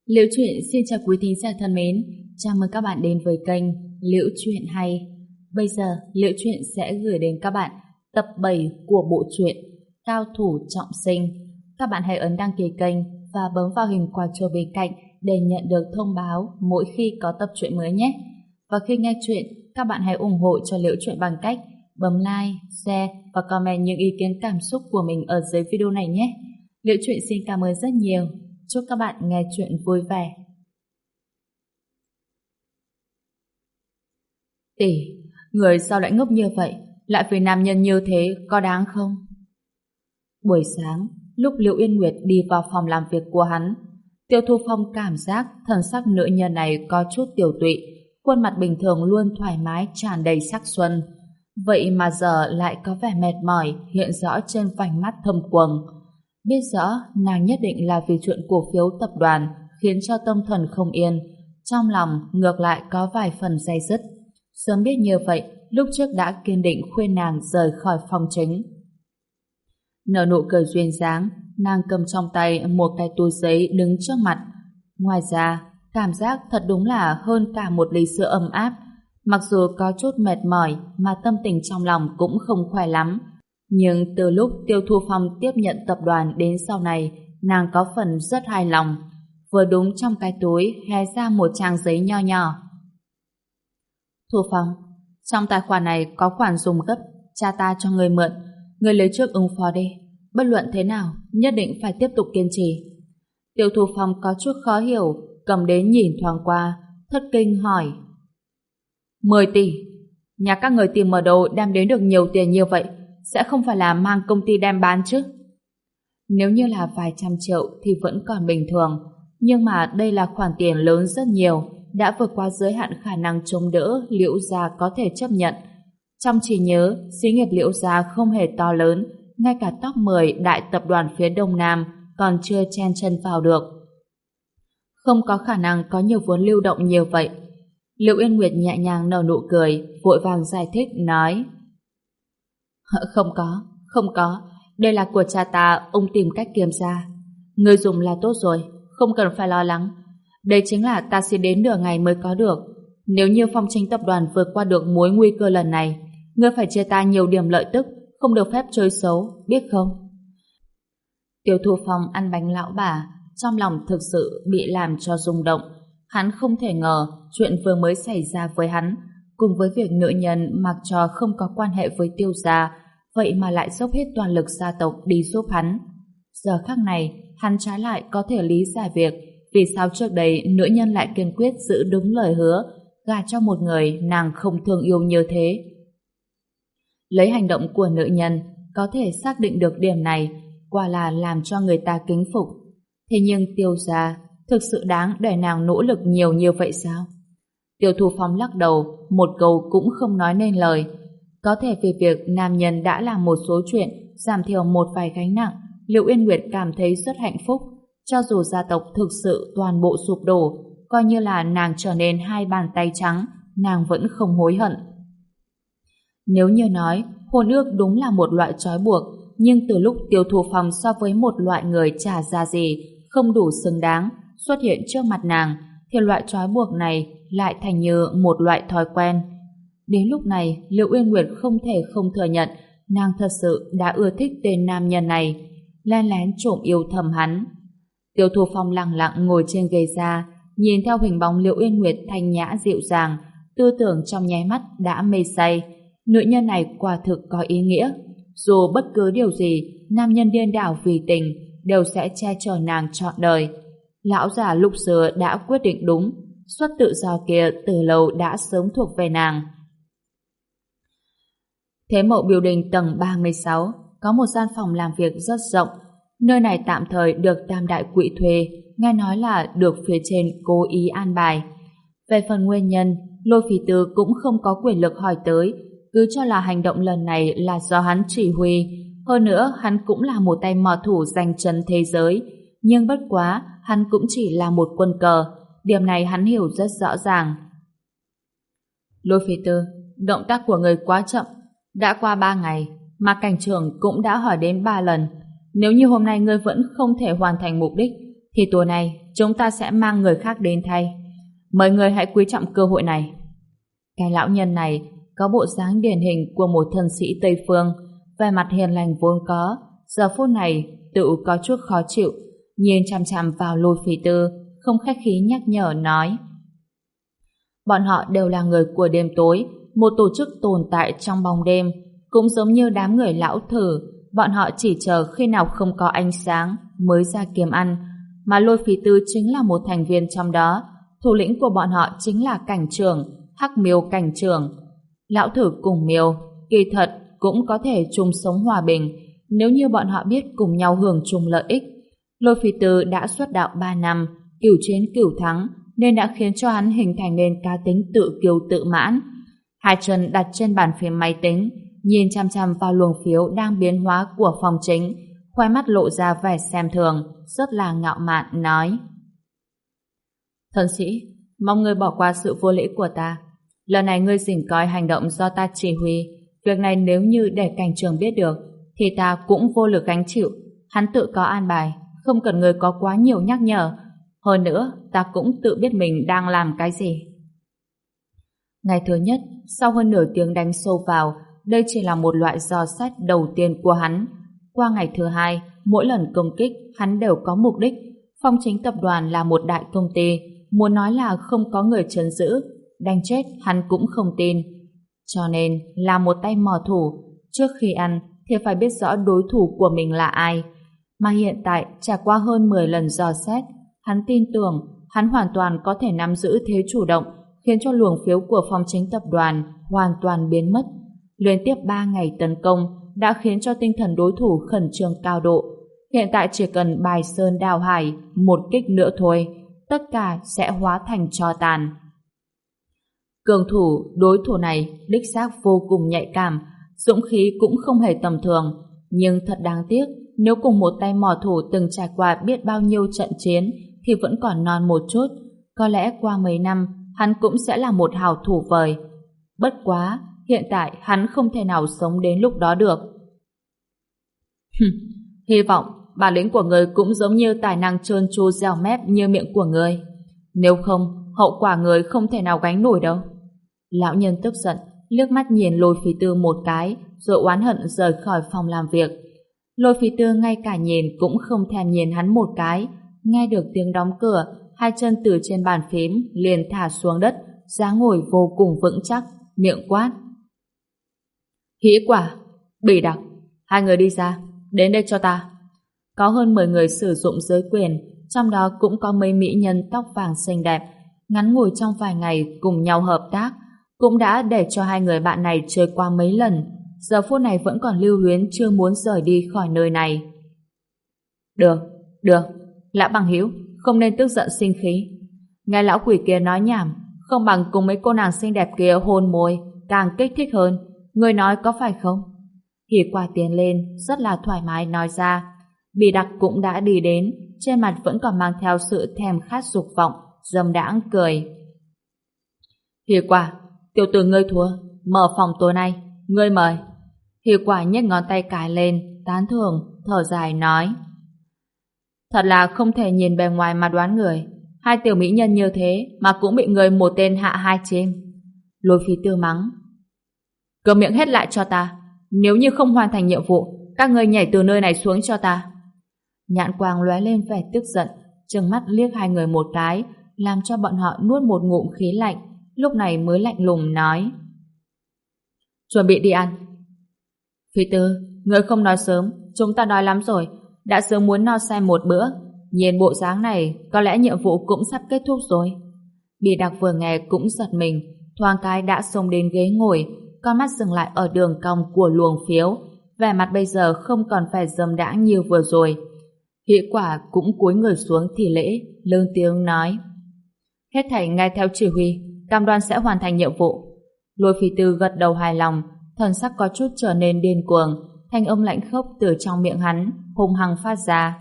Liễu Chuyện xin chào quý thính giả thân mến, chào mừng các bạn đến với kênh Liễu Chuyện Hay. Bây giờ, Liễu Chuyện sẽ gửi đến các bạn tập 7 của bộ truyện Cao Thủ Trọng Sinh. Các bạn hãy ấn đăng ký kênh và bấm vào hình quả chuông bên cạnh để nhận được thông báo mỗi khi có tập truyện mới nhé. Và khi nghe chuyện, các bạn hãy ủng hộ cho Liễu Chuyện bằng cách bấm like, share và comment những ý kiến cảm xúc của mình ở dưới video này nhé. Liễu Chuyện xin cảm ơn rất nhiều. Chúc các bạn nghe chuyện vui vẻ. Tỷ, người sao lại ngốc như vậy? Lại vì nam nhân như thế có đáng không? Buổi sáng, lúc Liễu Yên Nguyệt đi vào phòng làm việc của hắn, Tiêu Thu Phong cảm giác thần sắc nữ nhân này có chút tiểu tụy, khuôn mặt bình thường luôn thoải mái tràn đầy sắc xuân. Vậy mà giờ lại có vẻ mệt mỏi hiện rõ trên vành mắt thâm quầng. Biết rõ nàng nhất định là vì chuyện cổ phiếu tập đoàn khiến cho tâm thần không yên, trong lòng ngược lại có vài phần day dứt. Sớm biết như vậy, lúc trước đã kiên định khuyên nàng rời khỏi phòng chính. Nở nụ cười duyên dáng, nàng cầm trong tay một cái túi giấy đứng trước mặt. Ngoài ra, cảm giác thật đúng là hơn cả một ly sữa ấm áp. Mặc dù có chút mệt mỏi mà tâm tình trong lòng cũng không khỏe lắm. Nhưng từ lúc Tiêu Thu Phong tiếp nhận tập đoàn đến sau này, nàng có phần rất hài lòng. Vừa đúng trong cái túi hé ra một trang giấy nho nhỏ. Thu Phong, trong tài khoản này có khoản dùng gấp, cha ta cho người mượn. Người lấy trước ứng phó đi. Bất luận thế nào, nhất định phải tiếp tục kiên trì. Tiêu Thu Phong có chút khó hiểu, cầm đến nhìn thoáng qua, thất kinh hỏi. 10 tỷ. Nhà các người tìm ở đâu đem đến được nhiều tiền như vậy? Sẽ không phải là mang công ty đem bán chứ? Nếu như là vài trăm triệu thì vẫn còn bình thường, nhưng mà đây là khoản tiền lớn rất nhiều, đã vượt qua giới hạn khả năng chống đỡ Liễu gia có thể chấp nhận. Trong trí nhớ, xí nghiệp Liễu gia không hề to lớn, ngay cả top 10 đại tập đoàn phía Đông Nam còn chưa chen chân vào được. Không có khả năng có nhiều vốn lưu động nhiều vậy. Liễu Yên Nguyệt nhẹ nhàng nở nụ cười, vội vàng giải thích, nói: Không có, đây là của cha ta, ông tìm cách kiếm ra. Người dùng là tốt rồi, không cần phải lo lắng. Đây chính là ta xin đến nửa ngày mới có được. Nếu như Phong Chính tập đoàn vượt qua được mối nguy cơ lần này, ngươi phải chia ta nhiều điểm lợi tức, không được phép chơi xấu, biết không? Tiêu Thu Phong ăn bánh lão bà, trong lòng thực sự bị làm cho rung động. Hắn không thể ngờ chuyện vừa mới xảy ra với hắn, cùng với việc nữ nhân mặc cho không có quan hệ với Tiêu gia, vậy mà lại dốc hết toàn lực gia tộc đi giúp hắn. Giờ khắc này, hắn trái lại có thể lý giải việc vì sao trước đây nữ nhân lại kiên quyết giữ đúng lời hứa, gả cho một người nàng không thương yêu như thế. Lấy hành động của nữ nhân có thể xác định được điểm này, quả là làm cho người ta kính phục. Thế nhưng Tiêu gia thực sự đáng để nàng nỗ lực nhiều như vậy sao? Tiêu Thu Phong lắc đầu, một câu cũng không nói nên lời. Có thể vì việc nam nhân đã làm một số chuyện, giảm thiểu một vài gánh nặng, Liễu Yên Nguyệt cảm thấy rất hạnh phúc. Cho dù gia tộc thực sự toàn bộ sụp đổ, coi như là nàng trở nên hai bàn tay trắng, nàng vẫn không hối hận. Nếu như nói hôn ước đúng là một loại trói buộc, nhưng từ lúc Tiêu Thu Phong so với một loại người chả ra gì, không đủ xứng đáng xuất hiện trước mặt nàng, thì loại trói buộc này lại thành như một loại thói quen. Đến lúc này, Liễu Uyên Nguyệt không thể không thừa nhận nàng thật sự đã ưa thích tên nam nhân này, len lén trộm yêu thầm hắn. Tiêu Thu Phong lặng lặng ngồi trên ghế ra, nhìn theo hình bóng Liễu Uyên Nguyệt thanh nhã dịu dàng, tư tưởng trong nháy mắt đã mê say. Nữ nhân này quả thực có ý nghĩa. Dù bất cứ điều gì, nam nhân điên đảo vì tình đều sẽ che chở nàng trọn đời. Lão già lúc xưa đã quyết định đúng, suất tự do kia từ lâu đã sớm thuộc về nàng. Thế Mậu Building tầng 36 có một gian phòng làm việc rất rộng. Nơi này tạm thời được Tam Đại Quỹ thuê, nghe nói là được phía trên cố ý an bài. Về phần nguyên nhân, Lôi Phỉ Tư cũng không có quyền lực hỏi tới, cứ cho là hành động lần này là do hắn chỉ huy. Hơn nữa, hắn cũng là một tay mò thủ giành chân thế giới. Nhưng bất quá, hắn cũng chỉ là một quân cờ. Điểm này hắn hiểu rất rõ ràng. Lôi Phỉ Tư, động tác của người quá chậm. Đã qua 3 ngày, mà cảnh trưởng cũng đã hỏi đến 3 lần. Nếu như hôm nay ngươi vẫn không thể hoàn thành mục đích, thì tối nay chúng ta sẽ mang người khác đến thay. Mời người hãy quý trọng cơ hội này. Cái lão nhân này có bộ dáng điển hình của một thần sĩ Tây Phương, vẻ mặt hiền lành vốn có, giờ phút này tự có chút khó chịu, nhìn chằm chằm vào Lôi Phi Tư, không khách khí nhắc nhở nói: bọn họ đều là người của đêm tối, một tổ chức tồn tại trong bóng đêm, cũng giống như đám người lão thử, bọn họ chỉ chờ khi nào không có ánh sáng mới ra kiếm ăn, mà Lôi Phi Tư chính là một thành viên trong đó. Thủ lĩnh của bọn họ chính là cảnh trưởng, Hắc Miêu cảnh trưởng. Lão thử cùng Miêu kỳ thật cũng có thể chung sống hòa bình nếu như bọn họ biết cùng nhau hưởng chung lợi ích. Lôi Phi Tư đã xuất đạo 3 năm, cửu chiến cửu thắng, nên đã khiến cho hắn hình thành nên cá tính tự kiêu tự mãn. Hai chân đặt trên bàn phím máy tính, nhìn chăm chăm vào luồng phiếu đang biến hóa của Phong Chính, khoe mắt lộ ra vẻ xem thường, rất là ngạo mạn nói: thần sĩ, mong ngươi bỏ qua sự vô lễ của ta. Lần này ngươi dình coi hành động do ta chỉ huy, việc này nếu như để cảnh trường biết được thì ta cũng vô lực gánh chịu. Hắn tự có an bài, không cần ngươi có quá nhiều nhắc nhở. Hơn nữa, ta cũng tự biết mình đang làm cái gì. Ngày thứ nhất, sau hơn nửa tiếng đánh sâu vào, đây chỉ là một loại dò xét đầu tiên của hắn. Qua ngày thứ hai, mỗi lần công kích, hắn đều có mục đích. Phong Chính tập đoàn là một đại công ty, muốn nói là không có người trấn giữ, đánh chết hắn cũng không tin. Cho nên, là một tay mò thủ, trước khi ăn thì phải biết rõ đối thủ của mình là ai. Mà hiện tại, trải qua hơn 10 lần dò xét, hắn tin tưởng hắn hoàn toàn có thể nắm giữ thế chủ động, khiến cho luồng phiếu của Phong Chính tập đoàn hoàn toàn biến mất. Liên tiếp 3 ngày tấn công đã khiến cho tinh thần đối thủ khẩn trương cao độ. Hiện tại chỉ cần bài sơn đào hải một kích nữa thôi, tất cả sẽ hóa thành tro tàn. Cường thủ đối thủ này đích xác vô cùng nhạy cảm, dũng khí cũng không hề tầm thường, nhưng thật đáng tiếc, nếu cùng một tay mỏ thủ từng trải qua biết bao nhiêu trận chiến thì vẫn còn non một chút. Có lẽ qua mấy năm hắn cũng sẽ là một hào thủ vời. Bất quá, hiện tại hắn không thể nào sống đến lúc đó được. Hy vọng bản lĩnh của người cũng giống như tài năng trơn tru dẻo mép như miệng của người. Nếu không, hậu quả người không thể nào gánh nổi đâu. Lão nhân tức giận, liếc mắt nhìn Lôi Phi Tư một cái, rồi oán hận rời khỏi phòng làm việc. Lôi Phi Tư ngay cả nhìn cũng không thèm nhìn hắn một cái. Nghe được tiếng đóng cửa, hai chân từ trên bàn phím liền thả xuống đất, dáng ngồi vô cùng vững chắc, miệng quát: hĩ quả, bỉ đặc, hai người đi ra, đến đây cho ta. Có hơn 10 người sử dụng giới quyền, trong đó cũng có mấy mỹ nhân tóc vàng xinh đẹp, ngắn ngủi trong vài ngày cùng nhau hợp tác, cũng đã để cho hai người bạn này chơi qua mấy lần, giờ phút này vẫn còn lưu luyến chưa muốn rời đi khỏi nơi này. Được, lão bằng hữu, không nên tức giận sinh khí. Nghe lão quỷ kia nói nhảm, không bằng cùng mấy cô nàng xinh đẹp kia hôn môi, càng kích thích hơn. Người nói có phải không? Hỉ Quả tiến lên, rất là thoải mái nói ra. Bỉ đặc cũng đã đi đến, trên mặt vẫn còn mang theo sự thèm khát dục vọng, dâm đãng cười. Hỉ Quả, tiểu tử ngươi thua, mở phòng tối nay, ngươi mời. Hỉ Quả nhếch ngón tay cái lên, tán thưởng, thở dài nói: thật là không thể nhìn bề ngoài mà đoán người. Hai tiểu mỹ nhân như thế mà cũng bị người một tên hạ hai chim. Lôi Phi Tư mắng: câm miệng hết lại cho ta, nếu như không hoàn thành nhiệm vụ, các ngươi nhảy từ nơi này xuống cho ta. Nhãn quang lóe lên vẻ tức giận, trừng mắt liếc hai người một cái, làm cho bọn họ nuốt một ngụm khí lạnh, lúc này mới lạnh lùng nói: chuẩn bị đi ăn. Phi Tư, ngươi không nói sớm, chúng ta đói lắm rồi, đã sớm muốn no say một bữa. Nhìn bộ dáng này, có lẽ nhiệm vụ cũng sắp kết thúc rồi. Bỉ đặc vừa nghe cũng giật mình, thoáng cái đã xông đến ghế ngồi, con mắt dừng lại ở đường cong của luồng phiếu, vẻ mặt bây giờ không còn phải dâm đãng như vừa rồi. Hỉ Quả cũng cúi người xuống thì lễ, lớn tiếng nói: hết thảy nghe theo chỉ huy, cam đoan sẽ hoàn thành nhiệm vụ. Lôi Phi Tư gật đầu hài lòng, thần sắc có chút trở nên điên cuồng, thanh âm lạnh khốc từ trong miệng hắn hung hăng phát ra.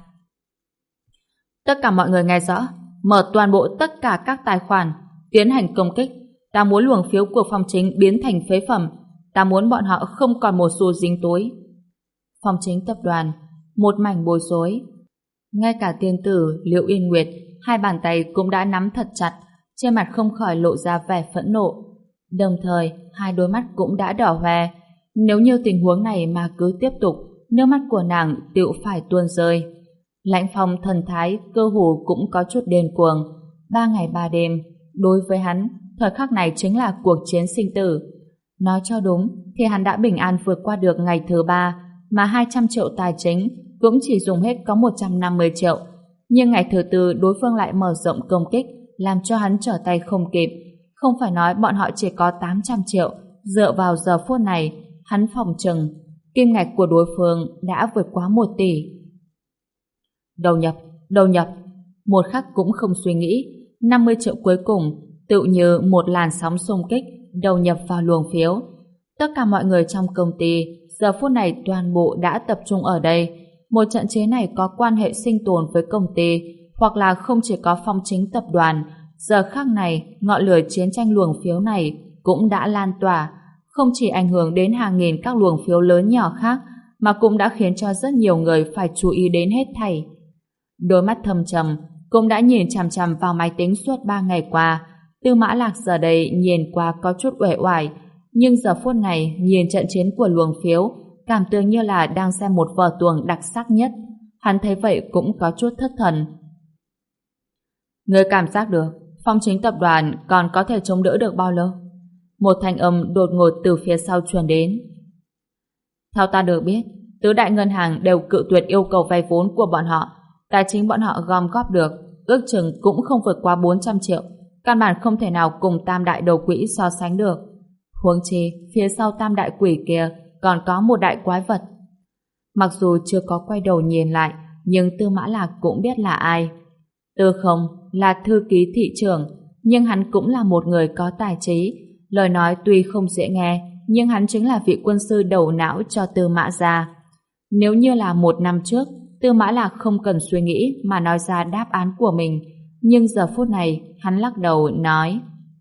Tất cả mọi người nghe rõ, mở toàn bộ tất cả các tài khoản, tiến hành công kích. Ta muốn luồng phiếu của Phong Chính biến thành phế phẩm, ta muốn bọn họ không còn một xu dính túi. Phong Chính tập đoàn một mảnh bối rối, ngay cả tiên tử Liễu Yên Nguyệt hai bàn tay cũng đã nắm thật chặt, trên mặt không khỏi lộ ra vẻ phẫn nộ. Đồng thời, hai đôi mắt cũng đã đỏ hoe. Nếu như tình huống này mà cứ tiếp tục, nước mắt của nàng tựu phải tuôn rơi. Lãnh Phong thần thái cơ hồ cũng có chút điên cuồng. 3 ngày 3 đêm, đối với hắn, thời khắc này chính là cuộc chiến sinh tử. Nói cho đúng, thì hắn đã bình an vượt qua được ngày thứ 3, mà 200 triệu tài chính cũng chỉ dùng hết có 150 triệu. Nhưng ngày thứ 4 đối phương lại mở rộng công kích, làm cho hắn trở tay không kịp. Không phải nói bọn họ chỉ có 800 triệu, dựa vào giờ phút này, hắn phòng chừng kim ngạch của đối phương đã vượt quá 1 tỷ. Đầu nhập, một khắc cũng không suy nghĩ, 50 triệu cuối cùng tự như một làn sóng xung kích đầu nhập vào luồng phiếu. Tất cả mọi người trong công ty giờ phút này toàn bộ đã tập trung ở đây. Một trận chế này có quan hệ sinh tồn với công ty, hoặc là không chỉ có Phong Chính tập đoàn. Giờ khắc này, ngọn lửa chiến tranh luồng phiếu này cũng đã lan tỏa, không chỉ ảnh hưởng đến hàng nghìn các luồng phiếu lớn nhỏ khác, mà cũng đã khiến cho rất nhiều người phải chú ý đến hết thảy. Đôi mắt thâm trầm cũng đã nhìn chằm chằm vào máy tính suốt 3 ngày qua. Tư Mã Lạc giờ đây nhìn qua có chút uể oải, nhưng giờ phút này nhìn trận chiến của luồng phiếu, cảm tưởng như là đang xem một vở tuồng đặc sắc nhất. Hắn thấy vậy cũng có chút thất thần. Ngươi cảm giác được Phong Chính tập đoàn còn có thể chống đỡ được bao lâu? Một thanh âm đột ngột từ phía sau truyền đến. Theo ta được biết, tứ đại ngân hàng đều cự tuyệt yêu cầu vay vốn của bọn họ. Tài chính bọn họ gom góp được ước chừng cũng không vượt qua 400 triệu, căn bản không thể nào cùng tam đại đầu quỹ so sánh được. Huống chi phía sau tam đại quỷ kia còn có một đại quái vật. Mặc dù chưa có quay đầu nhìn lại, nhưng Tư Mã Lạc cũng biết là ai. Tư Không là thư ký thị trưởng, nhưng hắn cũng là một người có tài trí. Lời nói tuy không dễ nghe, nhưng hắn chính là vị quân sư đầu não cho Tư Mã gia. Nếu như là 1 năm trước, Tư Mã Lạc không cần suy nghĩ mà nói ra đáp án của mình, nhưng giờ phút này hắn lắc đầu nói: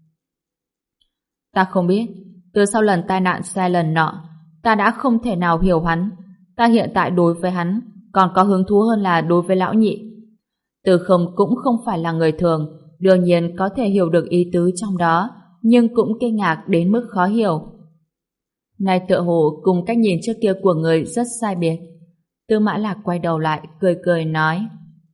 Ta không biết, từ sau lần tai nạn xe lần nọ, ta đã không thể nào hiểu hắn. Ta hiện tại đối với hắn còn có hứng thú hơn là đối với lão nhị. Từ Không cũng không phải là người thường, đương nhiên có thể hiểu được ý tứ trong đó, nhưng cũng kinh ngạc đến mức khó hiểu. Này tựa hồ cùng cách nhìn trước kia của người rất sai biệt. Tư Mã Lạc quay đầu lại, cười cười nói: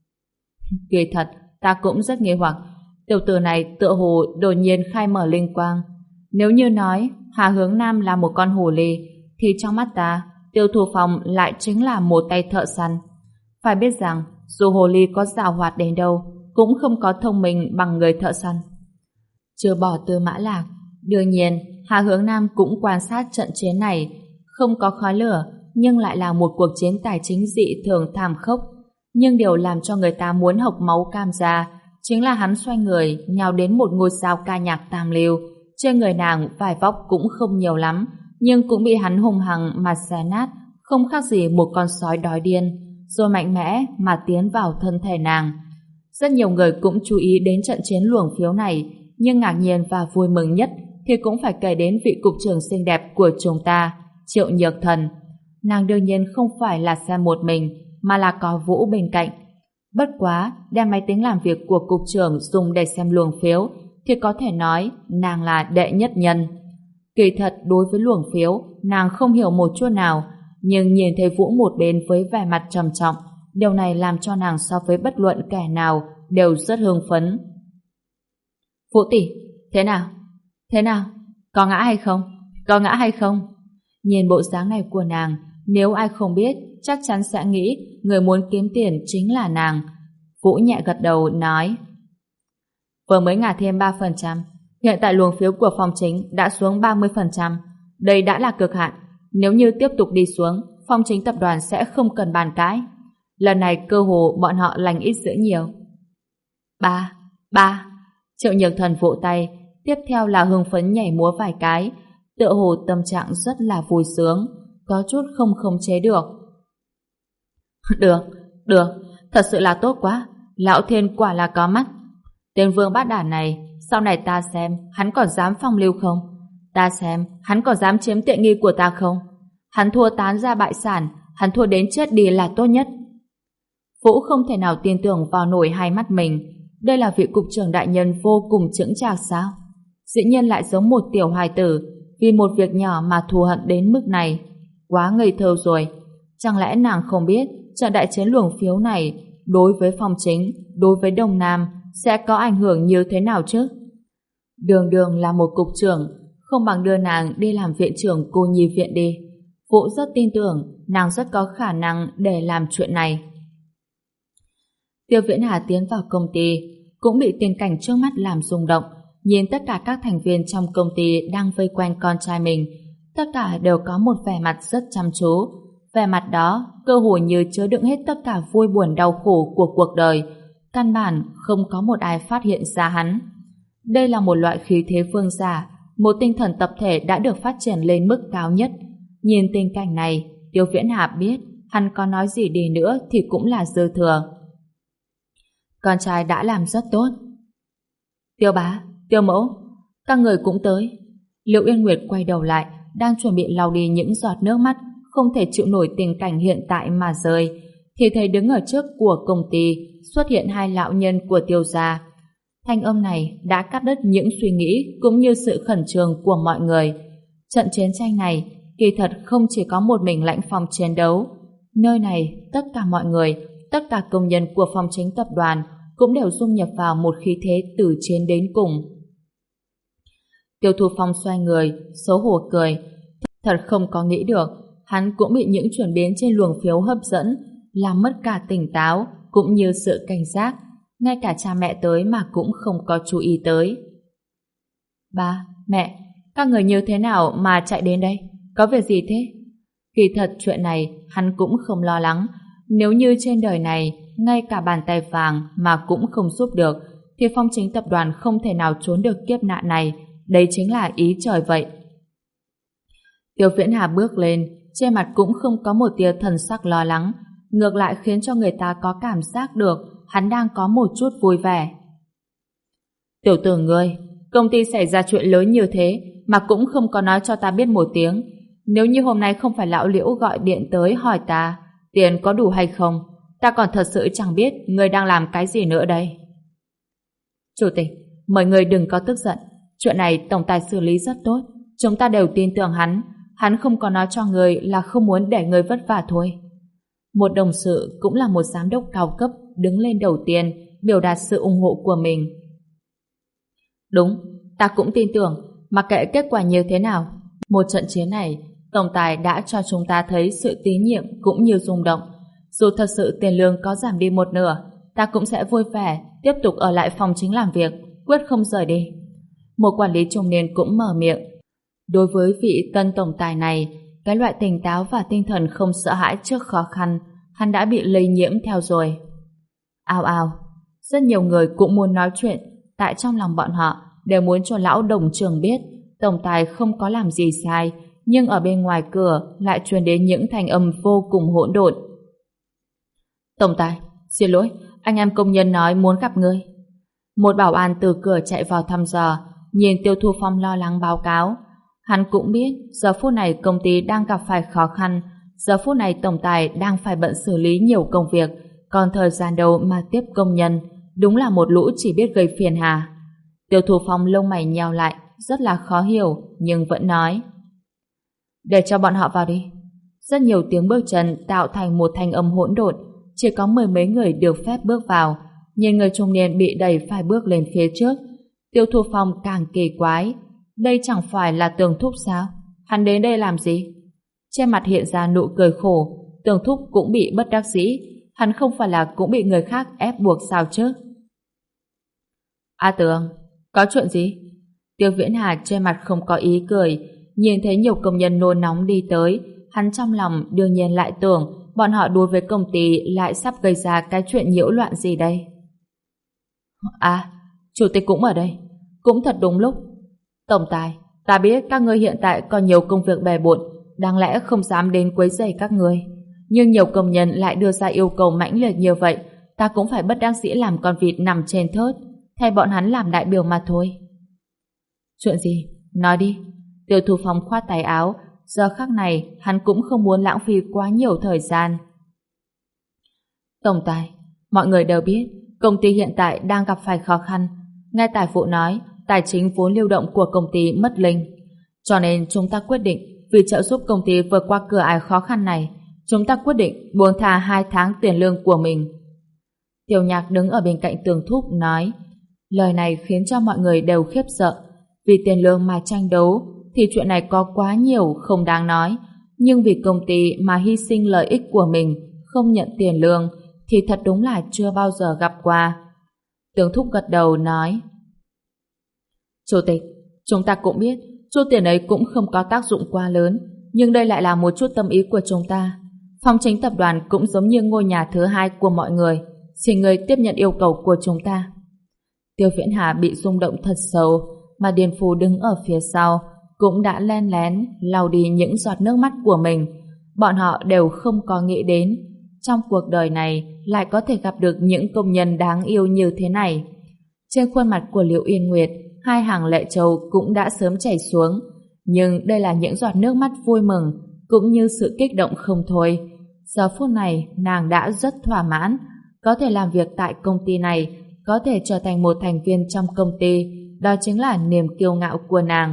Kỳ thật, ta cũng rất nghi hoặc, tiểu tử này tựa hồ đột nhiên khai mở linh quang. Nếu như nói Hà Hướng Nam là một con hồ ly, thì trong mắt ta, Tiêu Thu Phong lại chính là một tay thợ săn. Phải biết rằng, dù hồ ly có giàu hoạt đến đâu, cũng không có thông minh bằng người thợ săn. Chưa bỏ Tư Mã Lạc, đương nhiên Hà Hướng Nam cũng quan sát trận chiến này. Không có khói lửa, nhưng lại là một cuộc chiến tài chính dị thường thảm khốc. Nhưng điều làm cho người ta muốn hộc máu cam ra chính là hắn xoay người nhào đến một ngôi sao ca nhạc tam lưu. Trên người nàng vải vóc cũng không nhiều lắm, nhưng cũng bị hắn hung hăng mà xé nát, không khác gì một con sói đói điên, rồi mạnh mẽ mà tiến vào thân thể nàng. Rất nhiều người cũng chú ý đến trận chiến luồng phiếu này, nhưng ngạc nhiên và vui mừng nhất thì cũng phải kể đến vị cục trưởng xinh đẹp của chúng ta, Triệu Nhược Thần. Nàng đương nhiên không phải là xem một mình, mà là có Vũ bên cạnh. Bất quá, đem máy tính làm việc của cục trưởng dùng để xem luồng phiếu, thì có thể nói nàng là đệ nhất nhân. Kỳ thật đối với luồng phiếu, nàng không hiểu một chút nào, nhưng nhìn thấy Vũ một bên với vẻ mặt trầm trọng, điều này làm cho nàng so với bất luận kẻ nào đều rất hưng phấn. Vũ tỷ, thế nào? Thế nào? Có ngã hay không? Có ngã hay không? Nhìn bộ dáng này của nàng, nếu ai không biết, chắc chắn sẽ nghĩ người muốn kiếm tiền chính là nàng. Vũ nhẹ gật đầu nói: Vừa mới ngả thêm 3%, hiện tại luồng phiếu của Phong Chính đã xuống 30%. Đây đã là cực hạn. Nếu như tiếp tục đi xuống, Phong Chính tập đoàn sẽ không cần bàn cãi. Lần này cơ hồ bọn họ lành ít dữ nhiều. Ba. Triệu Nhược Thần vỗ tay, tiếp theo là hưng phấn nhảy múa vài cái, tựa hồ tâm trạng rất là vui sướng, có chút không khống chế được. Được, thật sự là tốt quá. Lão Thiên quả là có mắt. Tên Vương Bát Đản này, sau này ta xem hắn còn dám phong lưu không? Ta xem hắn còn dám chiếm tiện nghi của ta không? Hắn thua tán ra bại sản, hắn thua đến chết đi là tốt nhất. Vũ không thể nào tin tưởng vào nổi hai mắt mình. Đây là vị cục trưởng đại nhân vô cùng chững chạc sao? Dĩ nhiên lại giống một tiểu hài tử, vì một việc nhỏ mà thù hận đến mức này. Quá ngây thơ rồi. Chẳng lẽ nàng không biết trận đại chiến luồng phiếu này đối với Phong Chính, đối với Đông Nam sẽ có ảnh hưởng như thế nào chứ? Đường đường là một cục trưởng, không bằng đưa nàng đi làm viện trưởng cô nhi viện đi. Vũ rất tin tưởng nàng rất có khả năng để làm chuyện này. Tiêu Viễn Hà tiến vào công ty cũng bị tình cảnh trước mắt làm rung động. Nhìn tất cả các thành viên trong công ty đang vây quanh con trai mình, tất cả đều có một vẻ mặt rất chăm chú. Vẻ mặt đó cơ hồ như chứa đựng hết tất cả vui buồn đau khổ của cuộc đời. Căn bản không có một ai phát hiện ra hắn. Đây là một loại khí thế vương giả, một tinh thần tập thể đã được phát triển lên mức cao nhất. Nhìn tình cảnh này, Tiêu Viễn Hà biết hắn có nói gì đi nữa thì cũng là dư thừa. Con trai đã làm rất tốt. Tiêu bá, Tiêu mẫu, các người cũng tới. Liệu Yên Nguyệt quay đầu lại, đang chuẩn bị lau đi những giọt nước mắt không thể chịu nổi tình cảnh hiện tại mà rơi, thì thấy đứng ở trước của công ty xuất hiện hai lão nhân của Tiêu gia. Thanh âm này đã cắt đứt những suy nghĩ cũng như sự khẩn trương của mọi người. Trận chiến tranh này kỳ thật không chỉ có một mình Lãnh Phong chiến đấu. Nơi này, tất cả mọi người, tất cả công nhân của Phong Chính tập đoàn cũng đều dung nhập vào một khí thế từ chiến đến cùng. Tiêu Thu Phong xoay người, xấu hổ cười. Thật không có nghĩ được, hắn cũng bị những chuyển biến trên luồng phiếu hấp dẫn, làm mất cả tỉnh táo, cũng như sự cảnh giác. Ngay cả cha mẹ tới mà cũng không có chú ý tới. Ba, mẹ, các người như thế nào mà chạy đến đây? Có việc gì thế? Kỳ thật chuyện này hắn cũng không lo lắng. Nếu như trên đời này ngay cả bàn tay vàng mà cũng không giúp được, thì Phong Chính tập đoàn không thể nào trốn được kiếp nạn này. Đây chính là ý trời vậy. Tiêu Viễn Hà bước lên, trên mặt cũng không có một tia thần sắc lo lắng, ngược lại khiến cho người ta có cảm giác được hắn đang có một chút vui vẻ. Tiểu tử ngươi, công ty xảy ra chuyện lớn như thế mà cũng không có nói cho ta biết một tiếng. Nếu như hôm nay không phải lão Liễu gọi điện tới hỏi ta tiền có đủ hay không, ta còn thật sự chẳng biết ngươi đang làm cái gì nữa đây. Chủ tịch, mời người đừng có tức giận. Chuyện này tổng tài xử lý rất tốt, chúng ta đều tin tưởng hắn. Hắn không có nói cho người là không muốn để người vất vả thôi. Một đồng sự cũng là một giám đốc cao cấp đứng lên đầu tiên biểu đạt sự ủng hộ của mình. Đúng, ta cũng tin tưởng, mặc kệ kết quả như thế nào, một trận chiến này tổng tài đã cho chúng ta thấy sự tín nhiệm cũng như rung động. Dù thật sự tiền lương có giảm đi một nửa, ta cũng sẽ vui vẻ tiếp tục ở lại phòng chính làm việc, quyết không rời đi. Một quản lý trung niên cũng mở miệng. Đối với vị tân tổng tài này, cái loại tỉnh táo và tinh thần không sợ hãi trước khó khăn, hắn đã bị lây nhiễm theo rồi. Ào ào, rất nhiều người cũng muốn nói chuyện, tại trong lòng bọn họ đều muốn cho lão đồng trưởng biết tổng tài không có làm gì sai, nhưng ở bên ngoài cửa lại truyền đến những thanh âm vô cùng hỗn độn. Tổng tài, xin lỗi, anh em công nhân nói muốn gặp ngươi. Một bảo an từ cửa chạy vào thăm dò, nhìn Tiêu Thu Phong lo lắng báo cáo. Hắn cũng biết giờ phút này công ty đang gặp phải khó khăn, giờ phút này tổng tài đang phải bận xử lý nhiều công việc, còn thời gian đâu mà tiếp công nhân, đúng là một lũ chỉ biết gây phiền hà. Tiêu Thu Phong lông mày nheo lại, rất là khó hiểu, nhưng vẫn nói. Để cho bọn họ vào đi. Rất nhiều tiếng bước chân tạo thành một thanh âm hỗn độn, chỉ có mười mấy người được phép bước vào, nhìn người trung niên bị đẩy phải bước lên phía trước. Tiêu Thu Phong càng kỳ quái, đây chẳng phải là Tường Thúc sao? Hắn đến đây làm gì? Trên mặt hiện ra nụ cười khổ, Tường Thúc cũng bị bất đắc dĩ, hắn không phải là cũng bị người khác ép buộc sao chứ? A Tường, có chuyện gì? Tiêu Viễn Hà trên mặt không có ý cười, nhìn thấy nhiều công nhân nôn nóng đi tới, hắn trong lòng đương nhiên lại tưởng bọn họ đối với công ty lại sắp gây ra cái chuyện nhiễu loạn gì đây. À, chủ tịch cũng ở đây, cũng thật đúng lúc. Tổng tài, ta biết các ngươi hiện tại có nhiều công việc bề bộn, đáng lẽ không dám đến quấy rầy các ngươi, nhưng nhiều công nhân lại đưa ra yêu cầu mãnh liệt như vậy, ta cũng phải bất đắc dĩ làm con vịt nằm trên thớt, thay bọn hắn làm đại biểu mà thôi. Chuyện gì? Nói đi. Tiêu Thu Phong khoát tay áo, giờ khắc này hắn cũng không muốn lãng phí quá nhiều thời gian. Tổng tài, mọi người đều biết công ty hiện tại đang gặp phải khó khăn. Nghe tài vụ nói, tài chính vốn lưu động của công ty mất linh. Cho nên chúng ta quyết định vì trợ giúp công ty vượt qua cửa ải khó khăn này, chúng ta quyết định buông tha 2 tháng tiền lương của mình. Tiểu Nhạc đứng ở bên cạnh Tường Thúc nói, lời này khiến cho mọi người đều khiếp sợ. Vì tiền lương mà tranh đấu thì chuyện này có quá nhiều không đáng nói, nhưng vì công ty mà hy sinh lợi ích của mình, không nhận tiền lương thì thật đúng là chưa bao giờ gặp qua. Tường Thúc gật đầu nói, Chủ tịch, chúng ta cũng biết chút tiền ấy cũng không có tác dụng quá lớn, nhưng đây lại là một chút tâm ý của chúng ta. Phong Chính tập đoàn cũng giống như ngôi nhà thứ hai của mọi người, xin người tiếp nhận yêu cầu của chúng ta. Tiêu Viễn Hà bị rung động thật sâu, mà Điền Phù đứng ở phía sau cũng đã len lén lau đi những giọt nước mắt của mình. Bọn họ đều không có nghĩ đến trong cuộc đời này lại có thể gặp được những công nhân đáng yêu như thế này. Trên khuôn mặt của Liễu Yên Nguyệt, 2 hàng lệ trầu cũng đã sớm chảy xuống, nhưng đây là những giọt nước mắt vui mừng cũng như sự kích động không thôi. Giờ phút này nàng đã rất thỏa mãn, có thể làm việc tại công ty này, có thể trở thành một thành viên trong công ty, đó chính là niềm kiêu ngạo của nàng.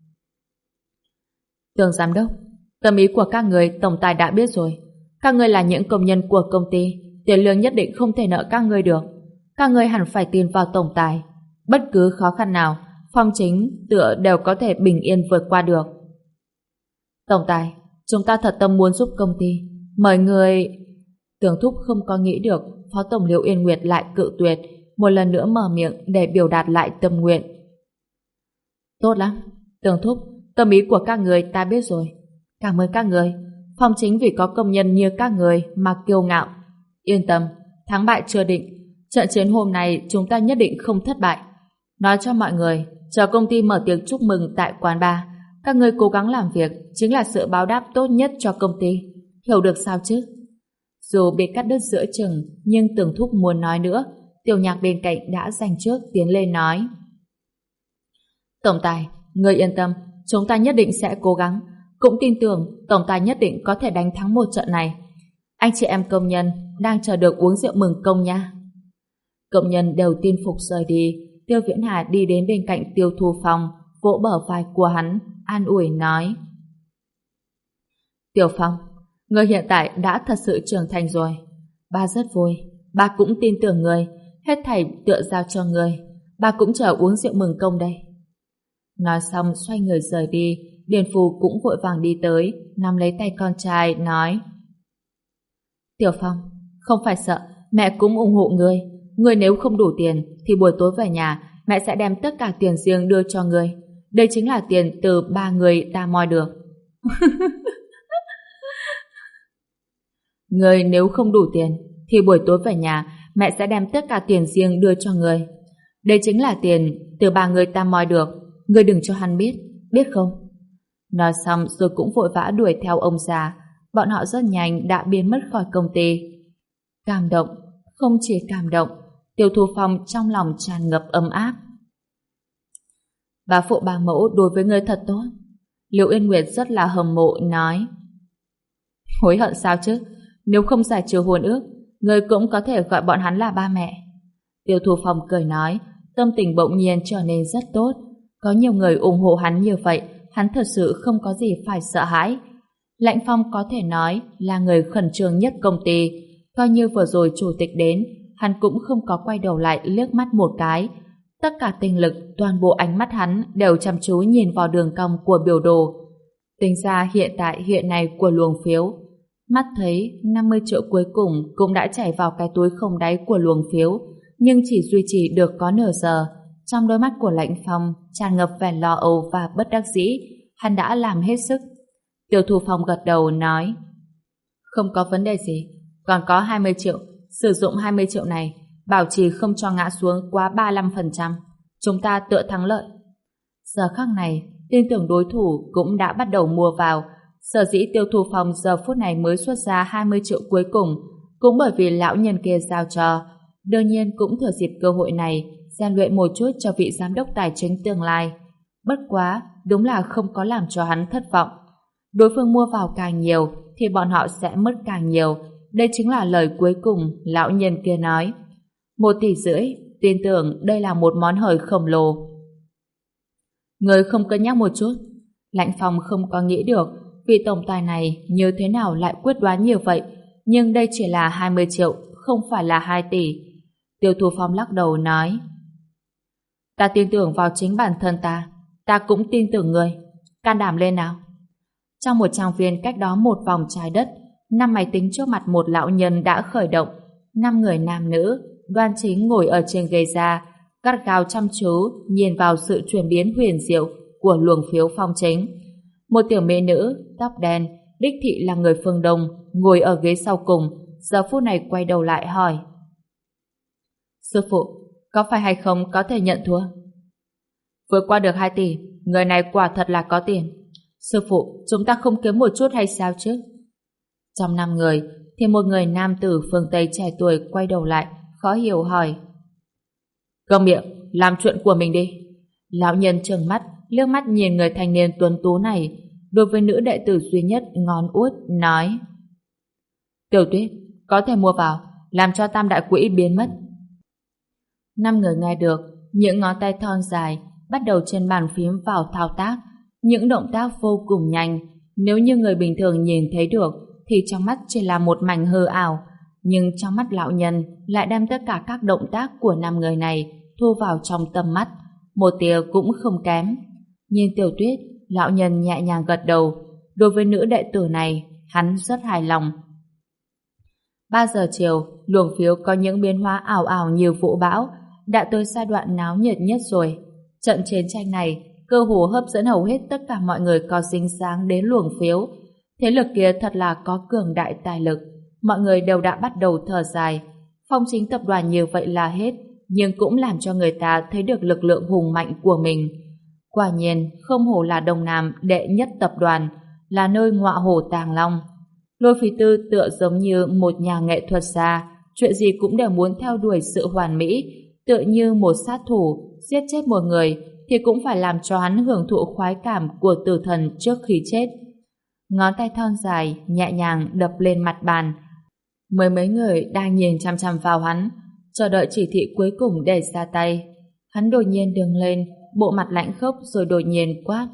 Tường giám đốc, tâm ý của các người tổng tài đã biết rồi. Các người là những công nhân của công ty, tiền lương nhất định không thể nợ các người được. Các người hẳn phải tin vào tổng tài. Bất cứ khó khăn nào, Phong Chính tựa đều có thể bình yên vượt qua được. Tổng tài, chúng ta thật tâm muốn giúp công ty. Mời người... Tường Thúc không có nghĩ được Phó Tổng Liễu Yên Nguyệt lại cự tuyệt, một lần nữa mở miệng để biểu đạt lại tâm nguyện. Tốt lắm, Tường Thúc, tâm ý của các người ta biết rồi. Cảm ơn các người. Phong Chính vì có công nhân như các người mà kiêu ngạo. Yên tâm, thắng bại chưa định. Trận chiến hôm nay chúng ta nhất định không thất bại. Nói cho mọi người, chờ công ty mở tiệc chúc mừng tại quán bar, các người cố gắng làm việc chính là sự báo đáp tốt nhất cho công ty. Hiểu được sao chứ? Dù bị cắt đứt giữa chừng, nhưng Tường Thúc muốn nói nữa. Tiểu Nhạc bên cạnh đã giành trước tiến lên nói, Tổng tài, người yên tâm, chúng ta nhất định sẽ cố gắng, cũng tin tưởng tổng tài nhất định có thể đánh thắng một trận này. Anh chị em công nhân đang chờ được uống rượu mừng công nha. Công nhân đều tin phục rời đi. Tiêu Viễn Hà đi đến bên cạnh Tiêu Thu Phong, vỗ bờ vai của hắn, an ủi nói, Tiểu Phong, người hiện tại đã thật sự trưởng thành rồi. Ba rất vui, ba cũng tin tưởng người, hết thảy tựa giao cho người. Ba cũng chờ uống rượu mừng công đây. Nói xong xoay người rời đi. Điền Phù cũng vội vàng đi tới, nắm lấy tay con trai, nói, Tiểu Phong, không phải sợ, mẹ cũng ủng hộ ngươi. Ngươi nếu không đủ tiền, thì buổi tối về nhà, mẹ sẽ đem tất cả tiền riêng đưa cho ngươi. Đây chính là tiền từ 3 người ta moi được. Ngươi nếu không đủ tiền, thì buổi tối về nhà, mẹ sẽ đem tất cả tiền riêng đưa cho ngươi. Đây chính là tiền từ 3 người ta moi được. Ngươi đừng cho hắn biết, biết không? Nói xong rồi cũng vội vã đuổi theo ông già. Bọn họ rất nhanh đã biến mất khỏi công ty. Cảm động, không chỉ cảm động, Tiêu Thu Phong trong lòng tràn ngập ấm áp. Bà phụ bà mẫu đối với ngươi thật tốt. Liễu Yên Nguyệt rất là hâm mộ nói, hối hận sao chứ? Nếu không giải trừ hôn ước, ngươi cũng có thể gọi bọn hắn là ba mẹ. Tiêu Thu Phong cười nói, tâm tình bỗng nhiên trở nên rất tốt. Có nhiều người ủng hộ hắn như vậy, hắn thật sự không có gì phải sợ hãi. Lãnh Phong có thể nói là người khẩn trương nhất công ty. Coi như vừa rồi chủ tịch đến, hắn cũng không có quay đầu lại liếc mắt một cái. Tất cả tinh lực, toàn bộ ánh mắt hắn đều chăm chú nhìn vào đường cong của biểu đồ. Tính ra hiện này của luồng phiếu, mắt thấy 50 triệu cuối cùng cũng đã chảy vào cái túi không đáy của luồng phiếu, nhưng chỉ duy trì được có nửa giờ. Trong đôi mắt của Lãnh Phong tràn ngập vẻ lo âu và bất đắc dĩ. Hắn đã làm hết sức. Tiêu Thu Phong gật đầu nói, không có vấn đề gì, còn có 20 triệu. Sử dụng 20 triệu này, bảo trì không cho ngã xuống quá 35%. Chúng ta tựa thắng lợi. Giờ khắc này, tin tưởng đối thủ cũng đã bắt đầu mua vào. Sở dĩ Tiêu Thu Phong giờ phút này mới xuất ra 20 triệu cuối cùng, cũng bởi vì lão nhân kia giao cho. Đương nhiên cũng thừa dịp cơ hội này rèn luyện một chút cho vị giám đốc tài chính tương lai. Bất quá, đúng là không có làm cho hắn thất vọng. Đối phương mua vào càng nhiều thì bọn họ sẽ mất càng nhiều. Đây chính là lời cuối cùng lão nhân kia nói. 1,5 tỷ, tin tưởng đây là một món hời khổng lồ. Người không cân nhắc một chút. Lãnh Phong không có nghĩ được vị tổng tài này như thế nào lại quyết đoán như vậy, nhưng đây chỉ là 20 triệu, không phải là 2 tỷ. Tiêu Thu Phong lắc đầu nói: Ta tin tưởng vào chính bản thân ta cũng tin tưởng người. Can đảm lên nào. Trong một trang viên cách đó một vòng trái đất, 5 máy tính trước mặt một lão nhân đã khởi động. 5 người nam nữ đoan chính ngồi ở trên ghế da, gắt gao chăm chú nhìn vào sự chuyển biến huyền diệu của luồng phiếu phong chính. Một tiểu mỹ nữ tóc đen, đích thị là người phương Đông, ngồi ở ghế sau cùng, giờ phút này quay đầu lại hỏi: Sư phụ, có phải hay không có thể nhận thua? Vượt qua được 2 tỷ, người này quả thật là có tiền. Sư phụ, chúng ta không kiếm một chút hay sao chứ? Trong 5 người thì một người nam tử phương Tây trẻ tuổi quay đầu lại, khó hiểu hỏi: Câm miệng, làm chuyện của mình đi. Lão nhân trừng mắt, liếc mắt nhìn người thanh niên tuấn tú này, đối với nữ đệ tử duy nhất ngón út nói: Tiểu Tuyết, có thể mua vào, làm cho tam đại quỹ biến mất. 5 người nghe được, những ngón tay thon dài bắt đầu trên bàn phím vào thao tác, những động tác vô cùng nhanh. Nếu như người bình thường nhìn thấy được thì trong mắt chỉ là một mảnh hư ảo, nhưng trong mắt lão nhân lại đem tất cả các động tác của 5 người này thu vào trong tầm mắt, một tia cũng không kém. Nhìn Tiểu Tuyết, lão nhân nhẹ nhàng gật đầu. Đối với nữ đệ tử này, hắn rất hài lòng. 3 giờ chiều, luồng phiếu có những biến hóa ảo ảo như vũ bão, đã tới giai đoạn náo nhiệt nhất rồi. Trận chiến tranh này cơ hồ hấp dẫn hầu hết tất cả mọi người có dính dáng đến luồng phiếu. Thế lực kia thật là có cường đại tài lực. Mọi người đều đã bắt đầu thở dài. Phong chính tập đoàn như vậy là hết, nhưng cũng làm cho người ta thấy được lực lượng hùng mạnh của mình. Quả nhiên, không hổ là Đông Nam đệ nhất tập đoàn, là nơi ngọa hổ tàng long. Lôi Phí Tư tựa giống như một nhà nghệ thuật gia, chuyện gì cũng đều muốn theo đuổi sự hoàn mỹ, tựa như một sát thủ, giết chết một người thì cũng phải làm cho hắn hưởng thụ khoái cảm của tử thần trước khi chết. Ngón tay thon dài, nhẹ nhàng đập lên mặt bàn. Mười mấy người đang nhìn chăm chăm vào hắn, chờ đợi chỉ thị cuối cùng để ra tay. Hắn đột nhiên đứng lên, bộ mặt lạnh khốc rồi đột nhiên quát: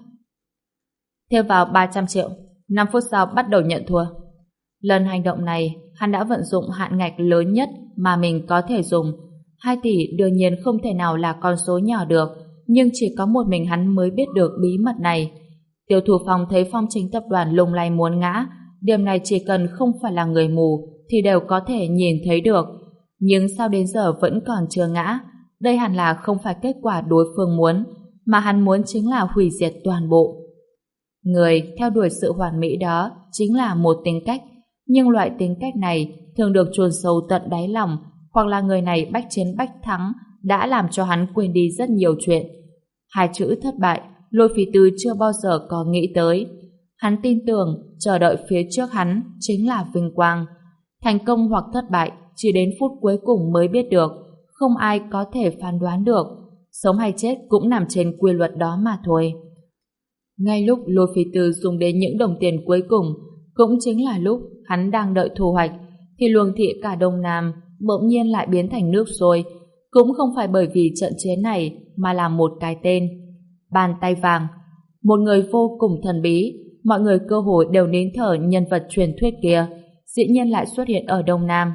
Thêm vào 300 triệu, 5 phút sau bắt đầu nhận thua. Lần hành động này, hắn đã vận dụng hạn ngạch lớn nhất mà mình có thể dùng. 2 tỷ đương nhiên không thể nào là con số nhỏ được, nhưng chỉ có một mình hắn mới biết được bí mật này. Tiêu Thủ Phong thấy Phong chính tập đoàn lung lay muốn ngã, điểm này chỉ cần không phải là người mù thì đều có thể nhìn thấy được. Nhưng sao đến giờ vẫn còn chưa ngã? Đây hẳn là không phải kết quả đối phương muốn, mà hắn muốn chính là hủy diệt toàn bộ. Người theo đuổi sự hoàn mỹ đó chính là một tính cách, nhưng loại tính cách này thường được chôn sâu tận đáy lòng, hoặc là người này bách chiến bách thắng đã làm cho hắn quên đi rất nhiều chuyện. 2 chữ thất bại, Lôi Phí Tư chưa bao giờ có nghĩ tới. Hắn tin tưởng chờ đợi phía trước hắn chính là vinh quang. Thành công hoặc thất bại chỉ đến phút cuối cùng mới biết được, không ai có thể phán đoán được. Sống hay chết cũng nằm trên quy luật đó mà thôi. Ngay lúc Lôi Phí Tư dùng đến những đồng tiền cuối cùng, cũng chính là lúc hắn đang đợi thu hoạch, thì luồng thị cả Đông Nam bỗng nhiên lại biến thành nước sôi. Cũng không phải bởi vì trận chiến này, mà là một cái tên: Bàn tay vàng. Một người vô cùng thần bí, mọi người cơ hội đều nín thở nhân vật truyền thuyết kia, dĩ nhiên lại xuất hiện ở Đông Nam.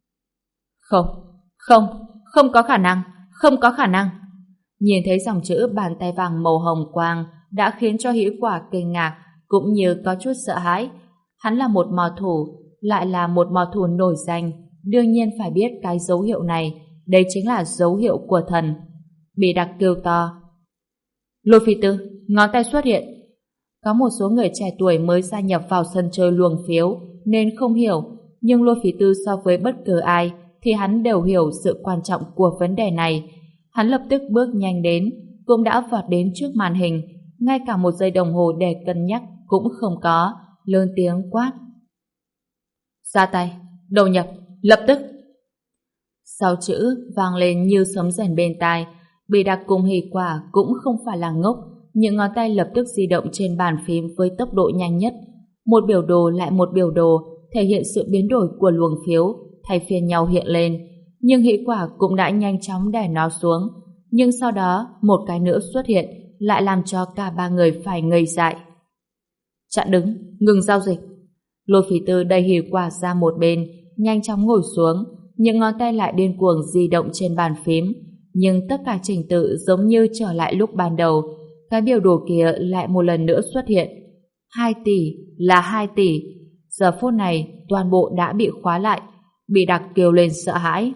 Không có khả năng, không có khả năng. Nhìn thấy dòng chữ bàn tay vàng màu hồng quang đã khiến cho Hữu Quả kinh ngạc, cũng như có chút sợ hãi. Hắn là một mò thủ, lại là một mò thủ nổi danh, đương nhiên phải biết cái dấu hiệu này. Đây chính là dấu hiệu của thần. Bị đặc kêu to: Lôi Phí Tư, ngón tay xuất hiện. Có một số người trẻ tuổi mới gia nhập vào sân chơi luồng phiếu nên không hiểu, nhưng Lôi Phí Tư so với bất cứ ai thì hắn đều hiểu sự quan trọng của vấn đề này. Hắn lập tức bước nhanh đến, cũng đã vọt đến trước màn hình, ngay cả một giây đồng hồ để cân nhắc cũng không có, lớn tiếng quát: Ra tay, đầu nhập, lập tức. 6 chữ vang lên như sấm rền bên tai. Bị đặc cùng Hỷ Quả cũng không phải là ngốc, những ngón tay lập tức di động trên bàn phím với tốc độ nhanh nhất. Một biểu đồ lại một biểu đồ thể hiện sự biến đổi của luồng phiếu, thay phiên nhau hiện lên. nhưng hỷ quả cũng đã nhanh chóng đè nó xuống. Nhưng sau đó, một cái nữa xuất hiện, lại làm cho cả ba người phải ngây dại. Chặn đứng, ngừng giao dịch. Lôi Phỉ Tư đẩy hỷ quả ra một bên, nhanh chóng ngồi xuống, những ngón tay lại điên cuồng di động trên bàn phím, nhưng tất cả trình tự giống như trở lại lúc ban đầu. Cái biểu đồ kia lại một lần nữa xuất hiện. 2 tỷ là 2 tỷ. Giờ phút này toàn bộ đã bị khóa lại. Bị Đặc kêu lên sợ hãi.